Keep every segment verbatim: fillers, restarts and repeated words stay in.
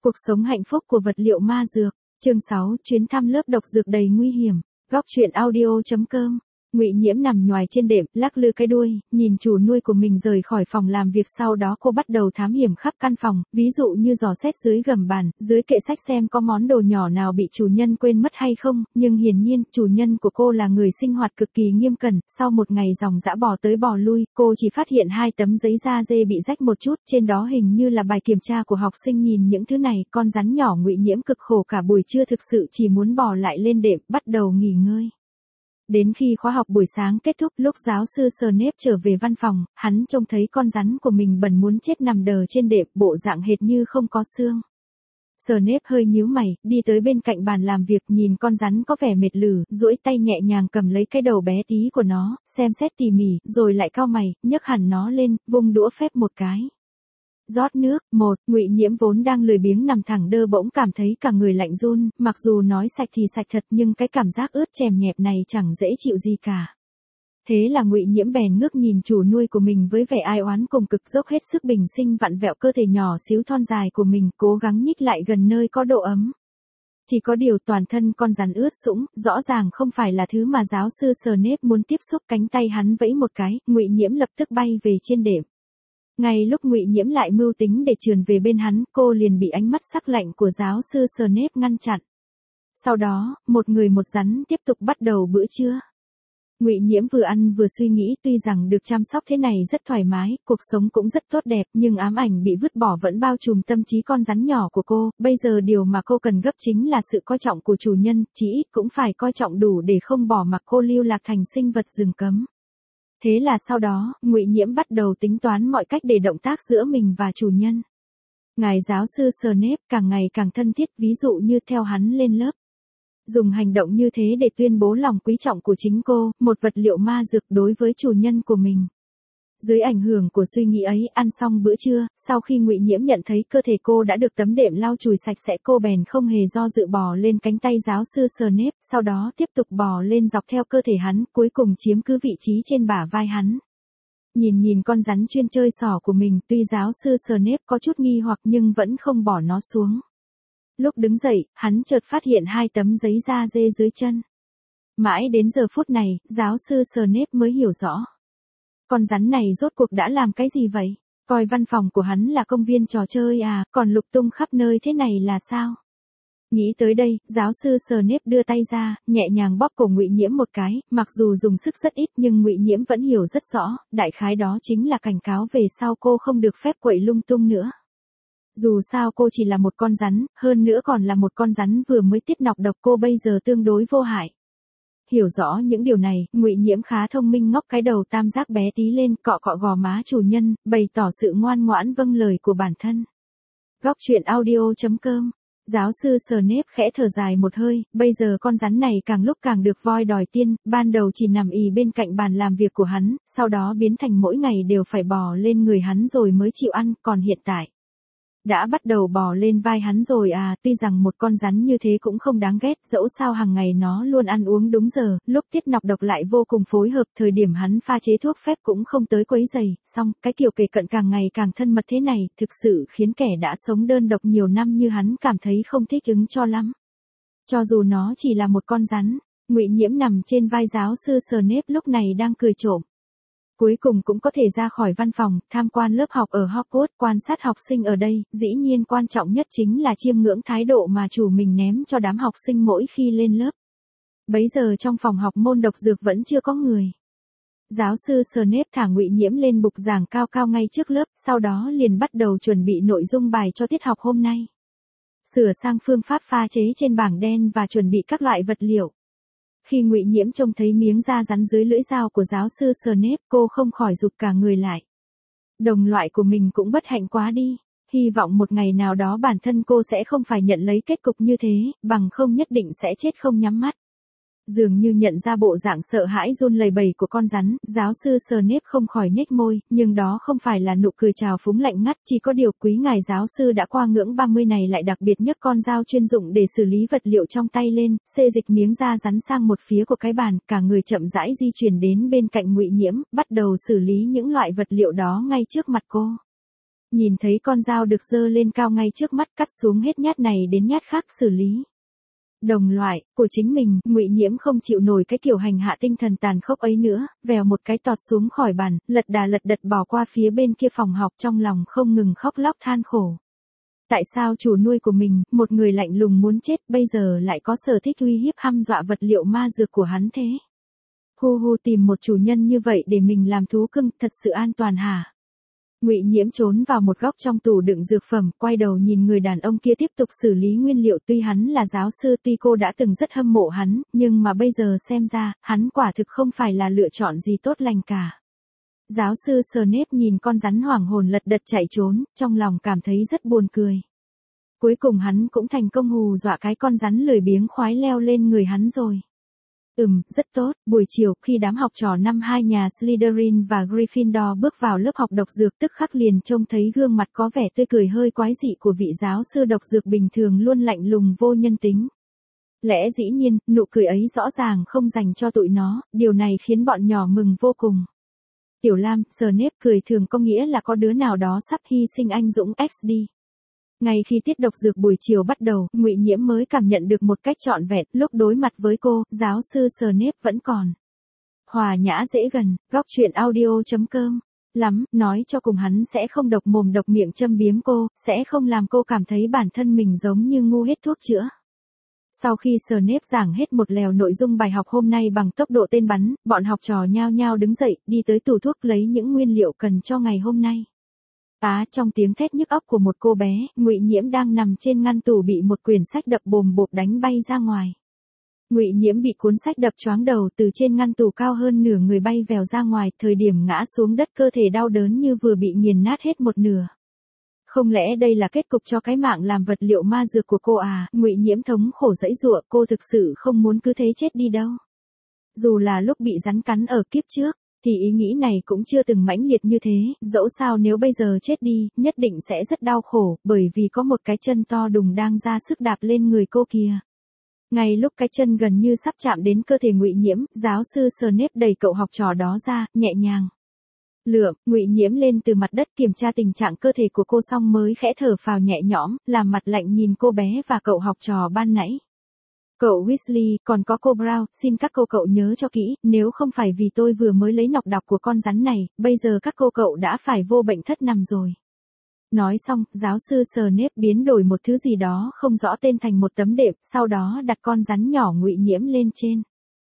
Cuộc sống hạnh phúc của vật liệu ma dược. Chương sáu, chuyến thăm lớp độc dược đầy nguy hiểm. Góc truyện audio chấm com. Ngụy Nhiễm nằm nhoài trên đệm, lắc lư cái đuôi, nhìn chủ nuôi của mình rời khỏi phòng làm việc, sau đó cô bắt đầu thám hiểm khắp căn phòng, ví dụ như dò xét dưới gầm bàn, dưới kệ sách xem có món đồ nhỏ nào bị chủ nhân quên mất hay không, nhưng hiển nhiên, chủ nhân của cô là người sinh hoạt cực kỳ nghiêm cẩn, sau một ngày dòng dã bò tới bò lui, cô chỉ phát hiện hai tấm giấy da dê bị rách một chút, trên đó hình như là bài kiểm tra của học sinh. Nhìn những thứ này, con rắn nhỏ Ngụy Nhiễm cực khổ cả buổi trưa thực sự chỉ muốn bò lại lên đệm, bắt đầu nghỉ ngơi. Đến khi khóa học buổi sáng kết thúc, lúc giáo sư Snape trở về văn phòng, hắn trông thấy con rắn của mình bần muốn chết nằm đờ trên đệm, bộ dạng hệt như không có xương. Snape hơi nhíu mày, đi tới bên cạnh bàn làm việc, nhìn con rắn có vẻ mệt lử, duỗi tay nhẹ nhàng cầm lấy cái đầu bé tí của nó, xem xét tỉ mỉ, rồi lại cau mày, nhấc hẳn nó lên, vung đũa phép một cái. Rót nước. Một, Ngụy Nhiễm vốn đang lười biếng nằm thẳng đơ bỗng cảm thấy cả người lạnh run, mặc dù nói sạch thì sạch thật nhưng cái cảm giác ướt chèm nhẹp này chẳng dễ chịu gì cả. Thế là Ngụy Nhiễm bèn ngước nhìn chủ nuôi của mình với vẻ ai oán cùng cực, dốc hết sức bình sinh vặn vẹo cơ thể nhỏ xíu thon dài của mình, cố gắng nhích lại gần nơi có độ ấm. Chỉ có điều toàn thân con rắn ướt sũng, rõ ràng không phải là thứ mà giáo sư Snape muốn tiếp xúc. Cánh tay hắn vẫy một cái, Ngụy Nhiễm lập tức bay về trên đệm. Ngay lúc Ngụy Nhiễm lại mưu tính để trườn về bên hắn, cô liền bị ánh mắt sắc lạnh của giáo sư Snape ngăn chặn. Sau đó, một người một rắn tiếp tục bắt đầu bữa trưa. Ngụy Nhiễm vừa ăn vừa suy nghĩ, tuy rằng được chăm sóc thế này rất thoải mái, cuộc sống cũng rất tốt đẹp, nhưng ám ảnh bị vứt bỏ vẫn bao trùm tâm trí con rắn nhỏ của cô. Bây giờ điều mà cô cần gấp chính là sự coi trọng của chủ nhân, chỉ ít cũng phải coi trọng đủ để không bỏ mặc cô lưu lạc thành sinh vật rừng cấm. Thế là sau đó, Ngụy Nhiễm bắt đầu tính toán mọi cách để động tác giữa mình và chủ nhân. Ngài giáo sư Snape càng ngày càng thân thiết, ví dụ như theo hắn lên lớp. Dùng hành động như thế để tuyên bố lòng quý trọng của chính cô, một vật liệu ma dược đối với chủ nhân của mình. Dưới ảnh hưởng của suy nghĩ ấy, ăn xong bữa trưa, sau khi Ngụy Nhiễm nhận thấy cơ thể cô đã được tấm đệm lau chùi sạch sẽ, cô bèn không hề do dự bò lên cánh tay giáo sư Snape, sau đó tiếp tục bò lên dọc theo cơ thể hắn, cuối cùng chiếm cứ vị trí trên bả vai hắn. Nhìn nhìn con rắn chuyên chơi xỏ của mình, tuy giáo sư Snape có chút nghi hoặc nhưng vẫn không bỏ nó xuống. Lúc đứng dậy, hắn chợt phát hiện hai tấm giấy da dê dưới chân. Mãi đến giờ phút này, giáo sư Snape mới hiểu rõ. Con rắn này rốt cuộc đã làm cái gì vậy? Coi văn phòng của hắn là công viên trò chơi à, còn lục tung khắp nơi thế này là sao? Nghĩ tới đây, giáo sư Snape đưa tay ra, nhẹ nhàng bóp cổ Ngụy Nhiễm một cái, mặc dù dùng sức rất ít nhưng Ngụy Nhiễm vẫn hiểu rất rõ, đại khái đó chính là cảnh cáo về sau cô không được phép quậy lung tung nữa. Dù sao cô chỉ là một con rắn, hơn nữa còn là một con rắn vừa mới tiết nọc độc, cô bây giờ tương đối vô hại. Hiểu rõ những điều này, Ngụy Nhiễm khá thông minh, ngóc cái đầu tam giác bé tí lên, cọ cọ gò má chủ nhân, bày tỏ sự ngoan ngoãn vâng lời của bản thân. Góc truyện audio chấm com. Giáo sư Snape khẽ thở dài một hơi, bây giờ con rắn này càng lúc càng được voi đòi tiên, ban đầu chỉ nằm ì bên cạnh bàn làm việc của hắn, sau đó biến thành mỗi ngày đều phải bò lên người hắn rồi mới chịu ăn, còn hiện tại đã bắt đầu bò lên vai hắn rồi à. Tuy rằng một con rắn như thế cũng không đáng ghét, dẫu sao hàng ngày nó luôn ăn uống đúng giờ, lúc tiết nọc độc lại vô cùng phối hợp, thời điểm hắn pha chế thuốc phép cũng không tới quấy rầy, song cái kiểu kề cận càng ngày càng thân mật thế này, thực sự khiến kẻ đã sống đơn độc nhiều năm như hắn cảm thấy không thích ứng cho lắm. Cho dù nó chỉ là một con rắn, Ngụy Nhiễm nằm trên vai giáo sư Snape lúc này đang cười trộm. Cuối cùng cũng có thể ra khỏi văn phòng, tham quan lớp học ở Hogwarts, quan sát học sinh ở đây, dĩ nhiên quan trọng nhất chính là chiêm ngưỡng thái độ mà chủ mình ném cho đám học sinh mỗi khi lên lớp. Bấy giờ trong phòng học môn độc dược vẫn chưa có người. Giáo sư Snape thả Ngụy Nhiễm lên bục giảng cao cao ngay trước lớp, sau đó liền bắt đầu chuẩn bị nội dung bài cho tiết học hôm nay. Sửa sang phương pháp pha chế trên bảng đen và chuẩn bị các loại vật liệu. Khi Ngụy Nhiễm trông thấy miếng da rắn dưới lưỡi dao của giáo sư Snape, cô không khỏi rụt cả người lại. Đồng loại của mình cũng bất hạnh quá đi. Hy vọng một ngày nào đó bản thân cô sẽ không phải nhận lấy kết cục như thế, bằng không nhất định sẽ chết không nhắm mắt. Dường như nhận ra bộ dạng sợ hãi run lẩy bẩy của con rắn, giáo sư Snape không khỏi nhếch môi, nhưng đó không phải là nụ cười trào phúng lạnh ngắt, chỉ có điều quý ngài giáo sư đã qua ngưỡng ba mươi này lại đặc biệt nhấc con dao chuyên dụng để xử lý vật liệu trong tay lên, xê dịch miếng da rắn sang một phía của cái bàn, cả người chậm rãi di chuyển đến bên cạnh Ngụy Nhiễm, bắt đầu xử lý những loại vật liệu đó ngay trước mặt cô. Nhìn thấy con dao được giơ lên cao ngay trước mắt, cắt xuống hết nhát này đến nhát khác xử lý. Đồng loại của chính mình, Ngụy Nhiễm không chịu nổi cái kiểu hành hạ tinh thần tàn khốc ấy nữa, vèo một cái tọt xuống khỏi bàn, lật đà lật đật bỏ qua phía bên kia phòng học, trong lòng không ngừng khóc lóc than khổ. Tại sao chủ nuôi của mình, một người lạnh lùng muốn chết, bây giờ lại có sở thích uy hiếp hăm dọa vật liệu ma dược của hắn thế? Hu hu, tìm một chủ nhân như vậy để mình làm thú cưng, thật sự an toàn hả? Ngụy Nhiễm trốn vào một góc trong tủ đựng dược phẩm, quay đầu nhìn người đàn ông kia tiếp tục xử lý nguyên liệu. Tuy hắn là giáo sư, tuy cô đã từng rất hâm mộ hắn, nhưng mà bây giờ xem ra, hắn quả thực không phải là lựa chọn gì tốt lành cả. Giáo sư Snape nhìn con rắn hoảng hồn lật đật chạy trốn, trong lòng cảm thấy rất buồn cười. Cuối cùng hắn cũng thành công hù dọa cái con rắn lười biếng khoái leo lên người hắn rồi. Ừm, rất tốt. Buổi chiều, khi đám học trò năm hai nhà Slytherin và Gryffindor bước vào lớp học độc dược, tức khắc liền trông thấy gương mặt có vẻ tươi cười hơi quái dị của vị giáo sư độc dược bình thường luôn lạnh lùng vô nhân tính. Lẽ dĩ nhiên, nụ cười ấy rõ ràng không dành cho tụi nó, điều này khiến bọn nhỏ mừng vô cùng. Tiểu Lam, Snape cười thường có nghĩa là có đứa nào đó sắp hy sinh anh dũng x đi. Ngay khi tiết độc dược buổi chiều bắt đầu, Ngụy Nhiễm mới cảm nhận được một cách trọn vẹn, lúc đối mặt với cô, giáo sư Snape vẫn còn hòa nhã dễ gần. Góc truyện audio chấm com lắm, nói cho cùng hắn sẽ không độc mồm độc miệng châm biếm cô, sẽ không làm cô cảm thấy bản thân mình giống như ngu hết thuốc chữa. Sau khi Snape giảng hết một lèo nội dung bài học hôm nay bằng tốc độ tên bắn, bọn học trò nhao nhao đứng dậy, đi tới tủ thuốc lấy những nguyên liệu cần cho ngày hôm nay. Á, trong tiếng thét nhức óc của một cô bé, Ngụy Nhiễm đang nằm trên ngăn tủ bị một quyển sách đập bồm bộp đánh bay ra ngoài. Ngụy Nhiễm bị cuốn sách đập choáng đầu, từ trên ngăn tủ cao hơn nửa người bay vèo ra ngoài, thời điểm ngã xuống đất cơ thể đau đớn như vừa bị nghiền nát hết một nửa. Không lẽ đây là kết cục cho cái mạng làm vật liệu ma dược của cô à? Ngụy Nhiễm thống khổ giãy giụa, cô thực sự không muốn cứ thế chết đi đâu. Dù là lúc bị rắn cắn ở kiếp trước, thì ý nghĩ này cũng chưa từng mãnh liệt như thế, dẫu sao nếu bây giờ chết đi, nhất định sẽ rất đau khổ, bởi vì có một cái chân to đùng đang ra sức đạp lên người cô kìa. Ngay lúc cái chân gần như sắp chạm đến cơ thể Ngụy Nhiễm, giáo sư Snape đẩy cậu học trò đó ra, nhẹ nhàng lượm Ngụy Nhiễm lên từ mặt đất, kiểm tra tình trạng cơ thể của cô xong mới khẽ thở phào nhẹ nhõm, làm mặt lạnh nhìn cô bé và cậu học trò ban nãy. Cậu Weasley, còn có cô Brown, xin các cô cậu nhớ cho kỹ, nếu không phải vì tôi vừa mới lấy nọc độc của con rắn này, bây giờ các cô cậu đã phải vô bệnh thất nằm rồi. Nói xong, giáo sư Snape biến đổi một thứ gì đó không rõ tên thành một tấm đệm, sau đó đặt con rắn nhỏ Ngụy Nhiễm lên trên.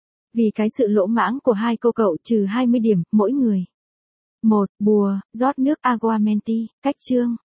Vì cái sự lỗ mãng của hai cô cậu, trừ hai mươi điểm, mỗi người. một. Bùa, rót nước Aguamenti, cách chương.